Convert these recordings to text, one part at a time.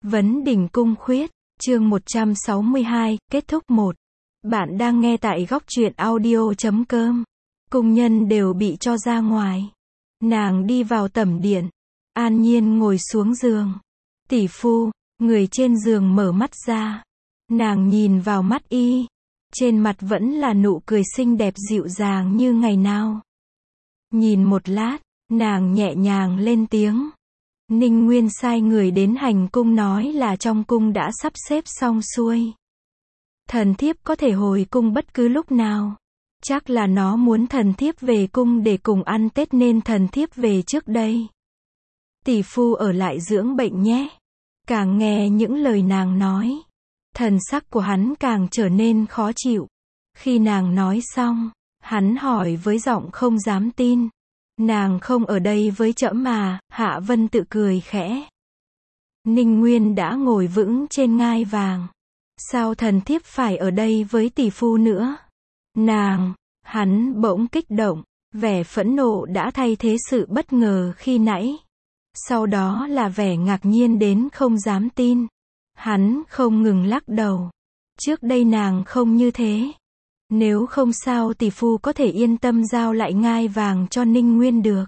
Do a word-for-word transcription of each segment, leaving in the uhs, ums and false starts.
Vấn đỉnh cung khuyết, chương một trăm sáu mươi hai, kết thúc một. Bạn đang nghe tại góc truyện audio chấm com. Cung nhân đều bị cho ra ngoài. Nàng đi vào tẩm điện. An Nhiên ngồi xuống giường. Tỷ phu, người trên giường mở mắt ra. Nàng nhìn vào mắt y. Trên mặt vẫn là nụ cười xinh đẹp dịu dàng như ngày nào. Nhìn một lát, nàng nhẹ nhàng lên tiếng. Ninh Nguyên sai người đến hành cung nói là trong cung đã sắp xếp xong xuôi. Thần thiếp có thể hồi cung bất cứ lúc nào. Chắc là nó muốn thần thiếp về cung để cùng ăn Tết nên thần thiếp về trước đây. Tỷ phu ở lại dưỡng bệnh nhé. Càng nghe những lời nàng nói, thần sắc của hắn càng trở nên khó chịu. Khi nàng nói xong, hắn hỏi với giọng không dám tin. Nàng không ở đây với trẫm mà? Hạ Vân tự cười khẽ. Ninh Nguyên đã ngồi vững trên ngai vàng. Sao thần thiếp phải ở đây với tỷ phu nữa? Nàng, hắn bỗng kích động, vẻ phẫn nộ đã thay thế sự bất ngờ khi nãy. Sau đó là vẻ ngạc nhiên đến không dám tin. Hắn không ngừng lắc đầu. Trước đây nàng không như thế. Nếu không sao tỷ phu có thể yên tâm giao lại ngai vàng cho Ninh Nguyên được.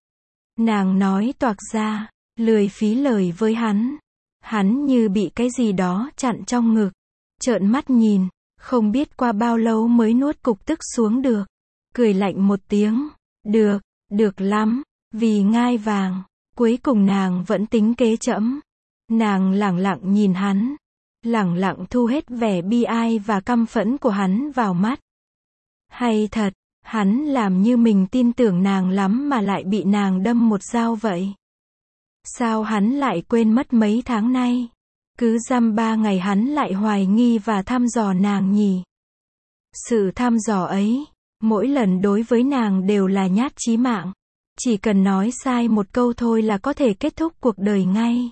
Nàng nói toạc ra, lười phí lời với hắn. Hắn như bị cái gì đó chặn trong ngực. Trợn mắt nhìn, không biết qua bao lâu mới nuốt cục tức xuống được. Cười lạnh một tiếng. Được, được lắm, vì ngai vàng. Cuối cùng nàng vẫn tính kế trẫm. Nàng lẳng lặng nhìn hắn. Lẳng lặng thu hết vẻ bi ai và căm phẫn của hắn vào mắt. Hay thật, hắn làm như mình tin tưởng nàng lắm mà lại bị nàng đâm một dao vậy. Sao hắn lại quên mất mấy tháng nay? Cứ dăm ba ngày hắn lại hoài nghi và thăm dò nàng nhỉ? Sự thăm dò ấy, mỗi lần đối với nàng đều là nhát chí mạng. Chỉ cần nói sai một câu thôi là có thể kết thúc cuộc đời ngay.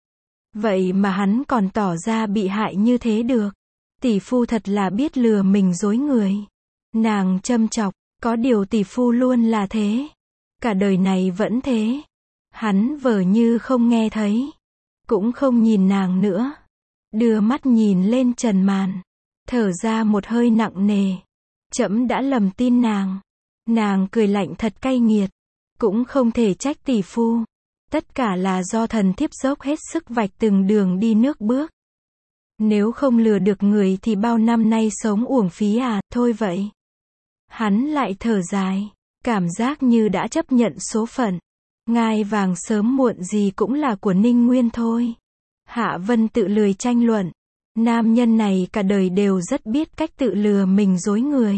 Vậy mà hắn còn tỏ ra bị hại như thế được. Tỷ phu thật là biết lừa mình dối người. Nàng châm chọc, có điều tỷ phu luôn là thế. Cả đời này vẫn thế. Hắn vờ như không nghe thấy. Cũng không nhìn nàng nữa. Đưa mắt nhìn lên trần màn. Thở ra một hơi nặng nề. Trẫm đã lầm tin nàng. Nàng cười lạnh thật cay nghiệt. Cũng không thể trách tỷ phu. Tất cả là do thần thiếp dốc hết sức vạch từng đường đi nước bước. Nếu không lừa được người thì bao năm nay sống uổng phí à, thôi vậy. Hắn lại thở dài, cảm giác như đã chấp nhận số phận. Ngai vàng sớm muộn gì cũng là của Ninh Nguyên thôi. Hạ Vân tự lười tranh luận. Nam nhân này cả đời đều rất biết cách tự lừa mình dối người.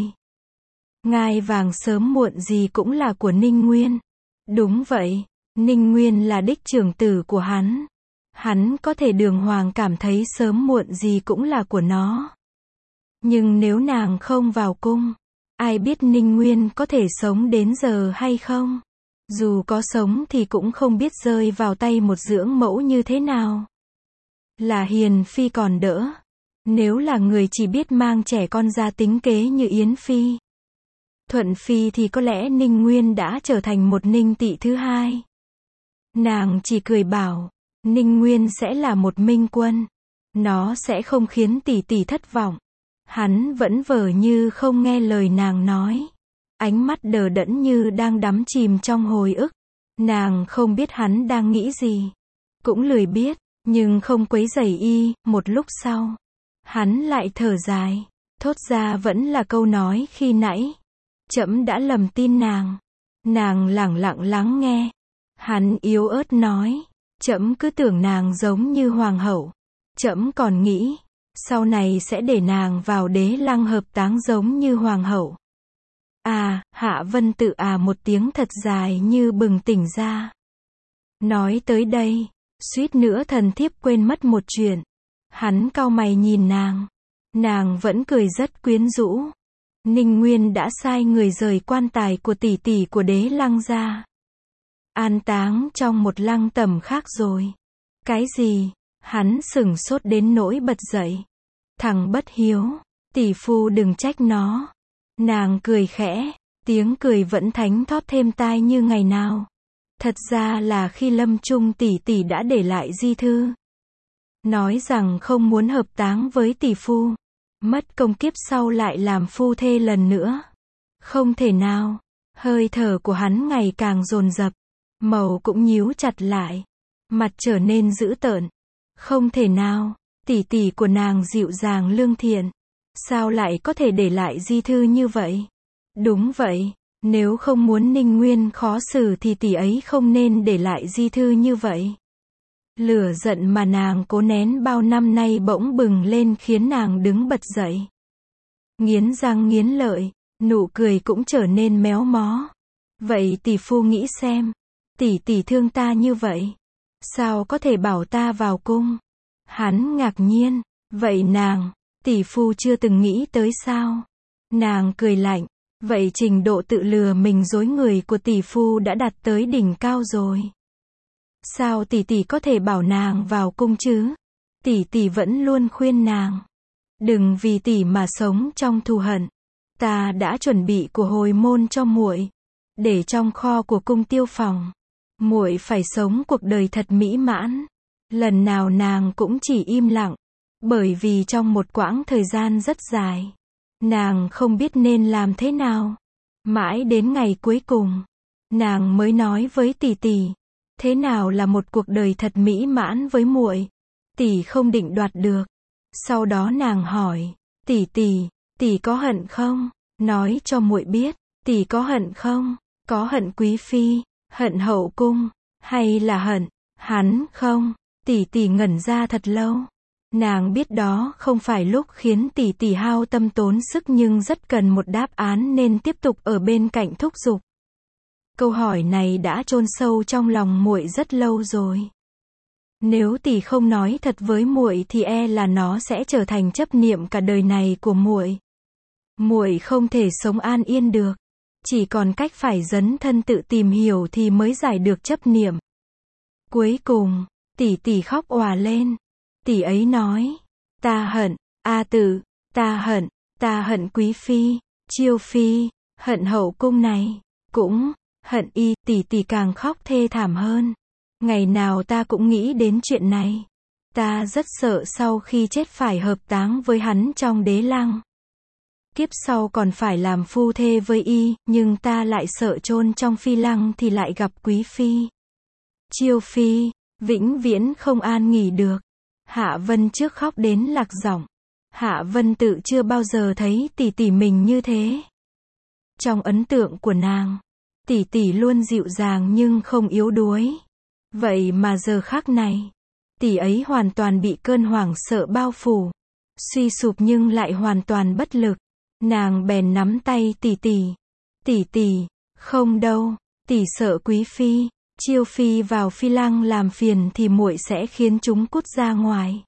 Ngai vàng sớm muộn gì cũng là của Ninh Nguyên. Đúng vậy. Ninh Nguyên là đích trưởng tử của hắn. Hắn có thể đường hoàng cảm thấy sớm muộn gì cũng là của nó. Nhưng nếu nàng không vào cung, ai biết Ninh Nguyên có thể sống đến giờ hay không? Dù có sống thì cũng không biết rơi vào tay một dưỡng mẫu như thế nào. Là hiền phi còn đỡ. Nếu là người chỉ biết mang trẻ con ra tính kế như Yến Phi, Thuận Phi thì có lẽ Ninh Nguyên đã trở thành một Ninh Tỵ thứ hai. Nàng chỉ cười bảo, Ninh Nguyên sẽ là một minh quân. Nó sẽ không khiến tỷ tỷ thất vọng. Hắn vẫn vờ như không nghe lời nàng nói. Ánh mắt đờ đẫn như đang đắm chìm trong hồi ức. Nàng không biết hắn đang nghĩ gì. Cũng lười biết, nhưng không quấy rầy y. Một lúc sau, hắn lại thở dài. Thốt ra vẫn là câu nói khi nãy. Trẫm đã lầm tin nàng. Nàng lẳng lặng lắng nghe. Hắn yếu ớt nói, trẫm cứ tưởng nàng giống như hoàng hậu. Trẫm còn nghĩ, sau này sẽ để nàng vào đế lăng hợp táng giống như hoàng hậu. À, Hạ Vân tự à một tiếng thật dài như bừng tỉnh ra. Nói tới đây, suýt nữa thần thiếp quên mất một chuyện. Hắn cau mày nhìn nàng. Nàng vẫn cười rất quyến rũ. Ninh Nguyên đã sai người rời quan tài của tỷ tỷ của đế lăng ra. An táng trong một lăng tẩm khác rồi. Cái gì? Hắn sửng sốt đến nỗi bật dậy. Thằng bất hiếu, tỷ phu đừng trách nó. Nàng cười khẽ, tiếng cười vẫn thánh thót thêm tai như ngày nào. Thật ra là khi lâm chung tỷ tỷ đã để lại di thư. nói rằng không muốn hợp táng với tỷ phu. Mất công kiếp sau lại làm phu thê lần nữa. Không thể nào. Hơi thở của hắn ngày càng dồn dập, màu cũng nhíu chặt lại, mặt trở nên dữ tợn. Không thể nào, tỷ tỷ của nàng dịu dàng lương thiện, sao lại có thể để lại di thư như vậy? Đúng vậy, nếu không muốn Ninh Nguyên khó xử thì tỷ ấy không nên để lại di thư như vậy. Lửa giận mà nàng cố nén bao năm nay bỗng bừng lên khiến nàng đứng bật dậy. Nghiến răng nghiến lợi, nụ cười cũng trở nên méo mó. Vậy tỷ phu nghĩ xem, tỷ tỷ thương ta như vậy, sao có thể bảo ta vào cung? Hắn ngạc nhiên, vậy nàng, tỷ phu chưa từng nghĩ tới sao? Nàng cười lạnh, vậy trình độ tự lừa mình dối người của tỷ phu đã đạt tới đỉnh cao rồi. Sao tỷ tỷ có thể bảo nàng vào cung chứ? Tỷ tỷ vẫn luôn khuyên nàng, đừng vì tỷ mà sống trong thù hận. Ta đã chuẩn bị của hồi môn cho muội, để trong kho của cung Tiêu Phòng. Muội phải sống cuộc đời thật mỹ mãn. Lần nào nàng cũng chỉ im lặng, bởi vì trong một quãng thời gian rất dài, nàng không biết nên làm thế nào. Mãi đến ngày cuối cùng, nàng mới nói với tỷ tỷ, thế nào là một cuộc đời thật mỹ mãn với muội? Tỷ không định đoạt được. Sau đó nàng hỏi, tỷ tỷ, tỷ có hận không? Nói cho muội biết, tỷ có hận không? Có hận quý phi, hận hậu cung, hay là hận hắn không? Tỷ tỷ ngẩn ra thật lâu. Nàng biết đó không phải lúc khiến tỷ tỷ hao tâm tốn sức nhưng rất cần một đáp án nên tiếp tục ở bên cạnh thúc giục. Câu hỏi này đã chôn sâu trong lòng muội rất lâu rồi. Nếu tỷ không nói thật với muội thì e là nó sẽ trở thành chấp niệm cả đời này của muội. Muội không thể sống an yên được, chỉ còn cách phải dấn thân tự tìm hiểu thì mới giải được chấp niệm. Cuối cùng, tỷ tỷ khóc òa lên. Tỷ ấy nói, ta hận, A Tử, ta hận, ta hận quý phi, Chiêu phi, hận hậu cung này, cũng hận y. Tỷ tỷ càng khóc thê thảm hơn. Ngày nào ta cũng nghĩ đến chuyện này. Ta rất sợ sau khi chết phải hợp táng với hắn trong đế lăng. Kiếp sau còn phải làm phu thê với y, nhưng ta lại sợ chôn trong phi lăng thì lại gặp quý phi, Chiêu phi, vĩnh viễn không an nghỉ được. Hạ Vân trước khóc đến lạc giọng. Hạ Vân tự chưa bao giờ thấy tỷ tỷ mình như thế. Trong ấn tượng của nàng, tỷ tỷ luôn dịu dàng nhưng không yếu đuối. Vậy mà giờ khắc này, tỷ ấy hoàn toàn bị cơn hoảng sợ bao phủ, suy sụp nhưng lại hoàn toàn bất lực. Nàng bèn nắm tay tỷ tỷ. Tỷ tỷ, không đâu, tỷ sợ quý phi, Chiêu phi vào phi lăng làm phiền thì muội sẽ khiến chúng cút ra ngoài.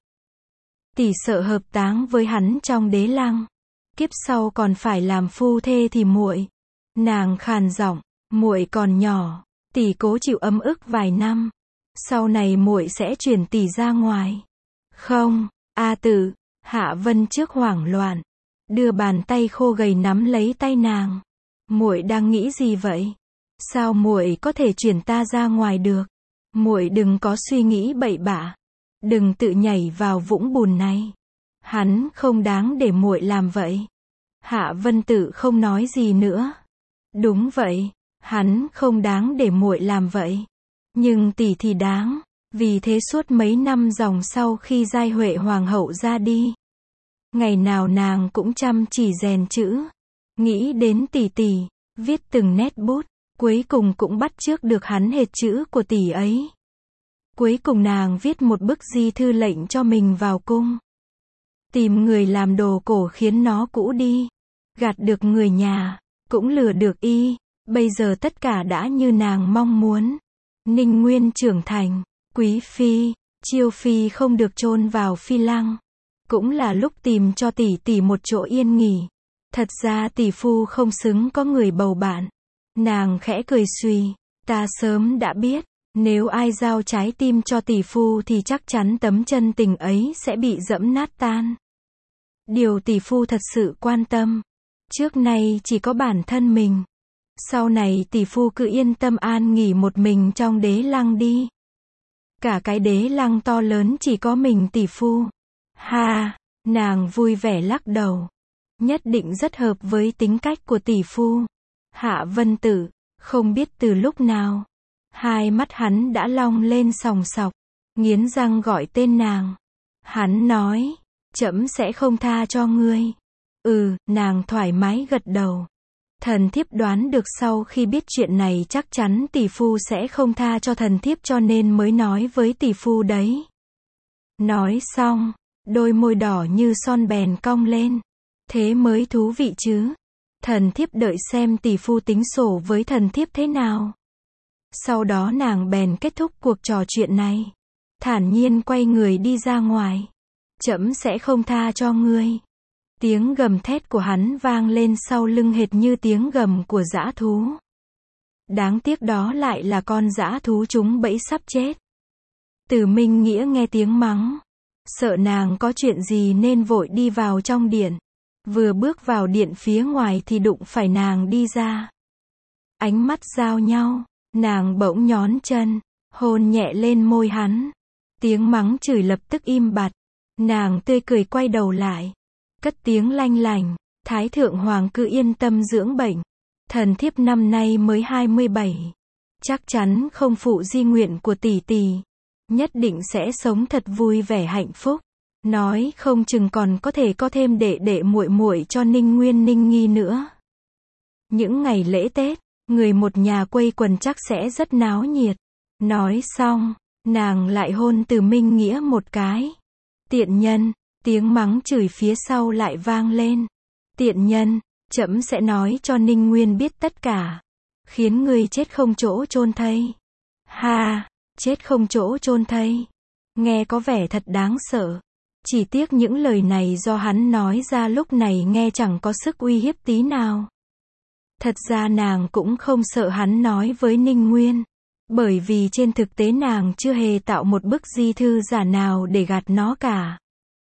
Tỷ sợ hợp táng với hắn trong đế lăng, kiếp sau còn phải làm phu thê thì muội. Nàng khàn giọng, muội còn nhỏ, tỷ cố chịu ấm ức vài năm, sau này muội sẽ chuyển tỷ ra ngoài. Không, A Tử. Hạ Vân trước hoảng loạn, đưa bàn tay khô gầy nắm lấy tay nàng. Muội đang nghĩ gì vậy? Sao muội có thể chuyển ta ra ngoài được? Muội đừng có suy nghĩ bậy bạ, đừng tự nhảy vào vũng bùn này. Hắn không đáng để muội làm vậy. Hạ Vân Tử không nói gì nữa. Đúng vậy, hắn không đáng để muội làm vậy. Nhưng tỷ thì đáng. Vì thế suốt mấy năm dòng sau khi Giai Huệ hoàng hậu ra đi, ngày nào nàng cũng chăm chỉ rèn chữ, nghĩ đến tỷ tỷ, viết từng nét bút, cuối cùng cũng bắt chước được hắn hệt chữ của tỷ ấy. Cuối cùng nàng viết một bức di thư lệnh cho mình vào cung. Tìm người làm đồ cổ khiến nó cũ đi, gạt được người nhà, cũng lừa được y, bây giờ tất cả đã như nàng mong muốn. Ninh Nguyên trưởng thành, quý phi, Chiêu phi không được chôn vào phi lăng. Cũng là lúc tìm cho tỷ tỷ một chỗ yên nghỉ. Thật ra tỷ phu không xứng có người bầu bạn. Nàng khẽ cười suy, ta sớm đã biết, nếu ai giao trái tim cho tỷ phu thì chắc chắn tấm chân tình ấy sẽ bị dẫm nát tan. Điều tỷ phu thật sự quan tâm, trước nay chỉ có bản thân mình. Sau này tỷ phu cứ yên tâm an nghỉ một mình trong đế lăng đi. Cả cái đế lăng to lớn chỉ có mình tỷ phu. Ha, nàng vui vẻ lắc đầu. Nhất định rất hợp với tính cách của tỷ phu. Hạ Vân Tự, không biết từ lúc nào, hai mắt hắn đã long lên sòng sọc, nghiến răng gọi tên nàng. Hắn nói, trẫm sẽ không tha cho ngươi. Ừ, nàng thoải mái gật đầu. Thần thiếp đoán được sau khi biết chuyện này chắc chắn tỷ phu sẽ không tha cho thần thiếp cho nên mới nói với tỷ phu đấy. Nói xong, đôi môi đỏ như son bèn cong lên. Thế mới thú vị chứ. Thần thiếp đợi xem tỷ phu tính sổ với thần thiếp thế nào. Sau đó nàng bèn kết thúc cuộc trò chuyện này. Thản nhiên quay người đi ra ngoài. Trẫm sẽ không tha cho ngươi. Tiếng gầm thét của hắn vang lên sau lưng hệt như tiếng gầm của dã thú. Đáng tiếc đó lại là con dã thú trúng bẫy sắp chết. Từ Minh Nghĩa nghe tiếng mắng. Sợ nàng có chuyện gì nên vội đi vào trong điện. Vừa bước vào điện phía ngoài thì đụng phải nàng đi ra. Ánh mắt giao nhau, nàng bỗng nhón chân, hôn nhẹ lên môi hắn. Tiếng mắng chửi lập tức im bặt. Nàng tươi cười quay đầu lại. Cất tiếng lanh lành, Thái Thượng Hoàng cứ yên tâm dưỡng bệnh. Thần thiếp năm nay mới hai mươi bảy. Chắc chắn không phụ di nguyện của tỷ tỷ. Nhất định sẽ sống thật vui vẻ hạnh phúc. Nói không chừng còn có thể có thêm đệ đệ muội muội cho Ninh Nguyên Ninh Nghi nữa. Những ngày lễ Tết, người một nhà quây quần chắc sẽ rất náo nhiệt. Nói xong, nàng lại hôn Từ Minh Nghĩa một cái. Tiện nhân, tiếng mắng chửi phía sau lại vang lên. Tiện nhân, trẫm sẽ nói cho Ninh Nguyên biết tất cả. Khiến ngươi chết không chỗ chôn thây. Ha, chết không chỗ chôn thây. Nghe có vẻ thật đáng sợ. Chỉ tiếc những lời này do hắn nói ra lúc này nghe chẳng có sức uy hiếp tí nào. Thật ra nàng cũng không sợ hắn nói với Ninh Nguyên. Bởi vì trên thực tế nàng chưa hề tạo một bức di thư giả nào để gạt nó cả.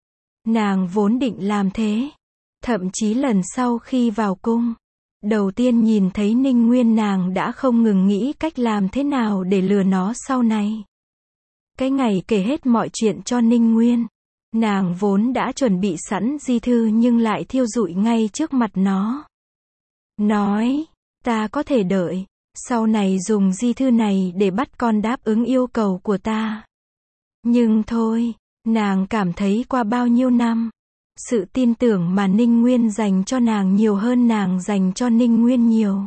Nàng vốn định làm thế. Thậm chí lần sau khi vào cung, đầu tiên nhìn thấy Ninh Nguyên nàng đã không ngừng nghĩ cách làm thế nào để lừa nó sau này. Cái ngày kể hết mọi chuyện cho Ninh Nguyên, nàng vốn đã chuẩn bị sẵn di thư nhưng lại thiêu rụi ngay trước mặt nó. Nói, ta có thể đợi, sau này dùng di thư này để bắt con đáp ứng yêu cầu của ta. Nhưng thôi, nàng cảm thấy qua bao nhiêu năm, sự tin tưởng mà Ninh Nguyên dành cho nàng nhiều hơn nàng dành cho Ninh Nguyên nhiều.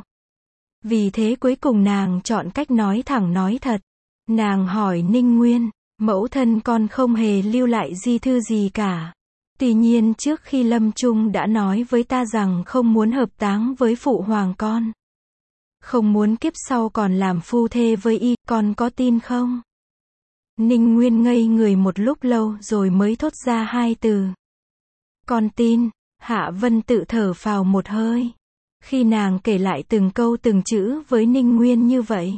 Vì thế cuối cùng nàng chọn cách nói thẳng nói thật. Nàng hỏi Ninh Nguyên, mẫu thân con không hề lưu lại di thư gì cả. Tuy nhiên trước khi lâm chung đã nói với ta rằng không muốn hợp táng với phụ hoàng con. Không muốn kiếp sau còn làm phu thê với y, con có tin không? Ninh Nguyên ngây người một lúc lâu rồi mới thốt ra hai từ. Con tin. Hạ Vân Tự thở phào một hơi. Khi nàng kể lại từng câu từng chữ với Ninh Nguyên như vậy.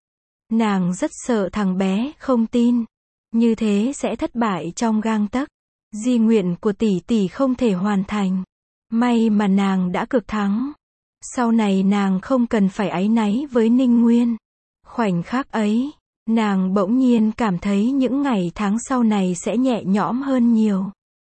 Nàng rất sợ thằng bé không tin. Như thế sẽ thất bại trong gang tấc. Di nguyện của tỷ tỷ không thể hoàn thành. May mà nàng đã cực thắng. Sau này nàng không cần phải áy náy với Ninh Nguyên. Khoảnh khắc ấy, nàng bỗng nhiên cảm thấy những ngày tháng sau này sẽ nhẹ nhõm hơn nhiều.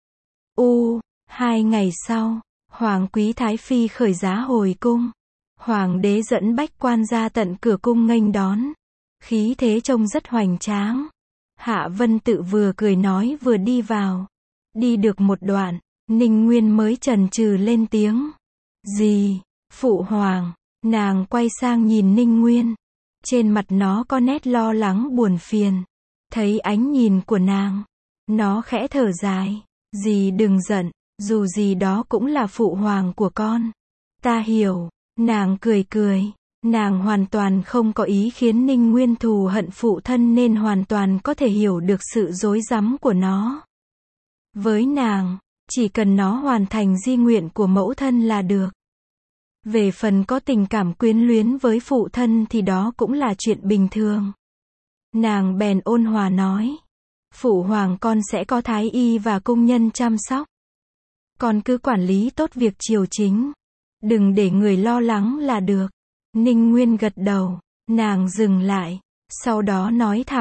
U, hai ngày sau, Hoàng quý Thái Phi khởi giá hồi cung. Hoàng đế dẫn bách quan ra tận cửa cung nghênh đón. Khí thế trông rất hoành tráng. Hạ Vân Tự vừa cười nói vừa đi vào. Đi được một đoạn, Ninh Nguyên mới chần chừ lên tiếng. Gì? Phụ hoàng. Nàng quay sang nhìn Ninh Nguyên. Trên mặt nó có nét lo lắng buồn phiền. Thấy ánh nhìn của nàng, nó khẽ thở dài. Dì đừng giận, dù gì đó cũng là phụ hoàng của con. Ta hiểu. Nàng cười cười. Nàng hoàn toàn không có ý khiến Ninh Nguyên thù hận phụ thân nên hoàn toàn có thể hiểu được sự rối rắm của nó. Với nàng, chỉ cần nó hoàn thành di nguyện của mẫu thân là được. Về phần có tình cảm quyến luyến với phụ thân thì đó cũng là chuyện bình thường. Nàng bèn ôn hòa nói. Phụ hoàng con sẽ có thái y và cung nhân chăm sóc. Con cứ quản lý tốt việc triều chính. Đừng để người lo lắng là được. Ninh Nguyên gật đầu. Nàng dừng lại. Sau đó nói thẳng.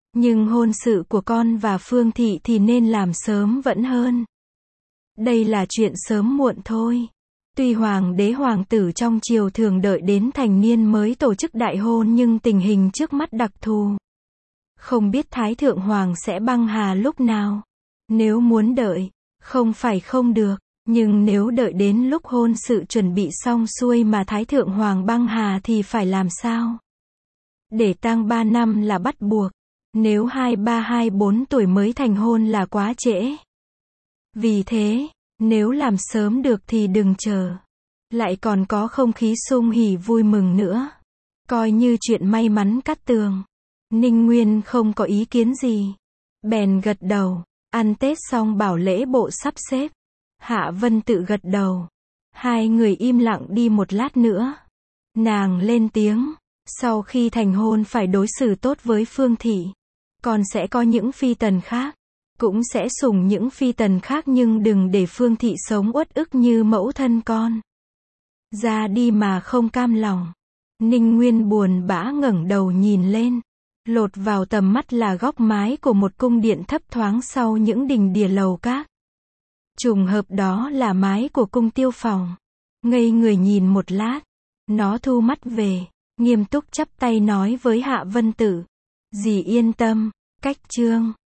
Nhưng hôn sự của con và Phương Thị thì nên làm sớm vẫn hơn. Đây là chuyện sớm muộn thôi. Tuy hoàng đế hoàng tử trong triều thường đợi đến thành niên mới tổ chức đại hôn nhưng tình hình trước mắt đặc thù. Không biết Thái Thượng Hoàng sẽ băng hà lúc nào. Nếu muốn đợi, không phải không được, nhưng nếu đợi đến lúc hôn sự chuẩn bị xong xuôi mà Thái Thượng Hoàng băng hà thì phải làm sao? Để tang ba năm là bắt buộc, nếu hai ba hai bốn tuổi mới thành hôn là quá trễ. Vì thế, nếu làm sớm được thì đừng chờ. Lại còn có không khí sum hỉ vui mừng nữa. Coi như chuyện may mắn cát tường. Ninh Nguyên không có ý kiến gì. Bèn gật đầu. Ăn Tết xong bảo lễ bộ sắp xếp. Hạ Vân Tự gật đầu. Hai người im lặng đi một lát nữa. Nàng lên tiếng. Sau khi thành hôn phải đối xử tốt với Phương Thị. Còn sẽ có những phi tần khác. Cũng sẽ sủng những phi tần khác nhưng đừng để Phương Thị sống uất ức như mẫu thân con. Ra đi mà không cam lòng. Ninh Nguyên buồn bã ngẩng đầu nhìn lên. Lột vào tầm mắt là góc mái của một cung điện thấp thoáng sau những đình đìa lầu các. Trùng hợp đó là mái của cung Tiêu Phòng. Ngây người nhìn một lát. Nó thu mắt về. Nghiêm túc chắp tay nói với Hạ Vân Tử. Dì yên tâm. Cách chương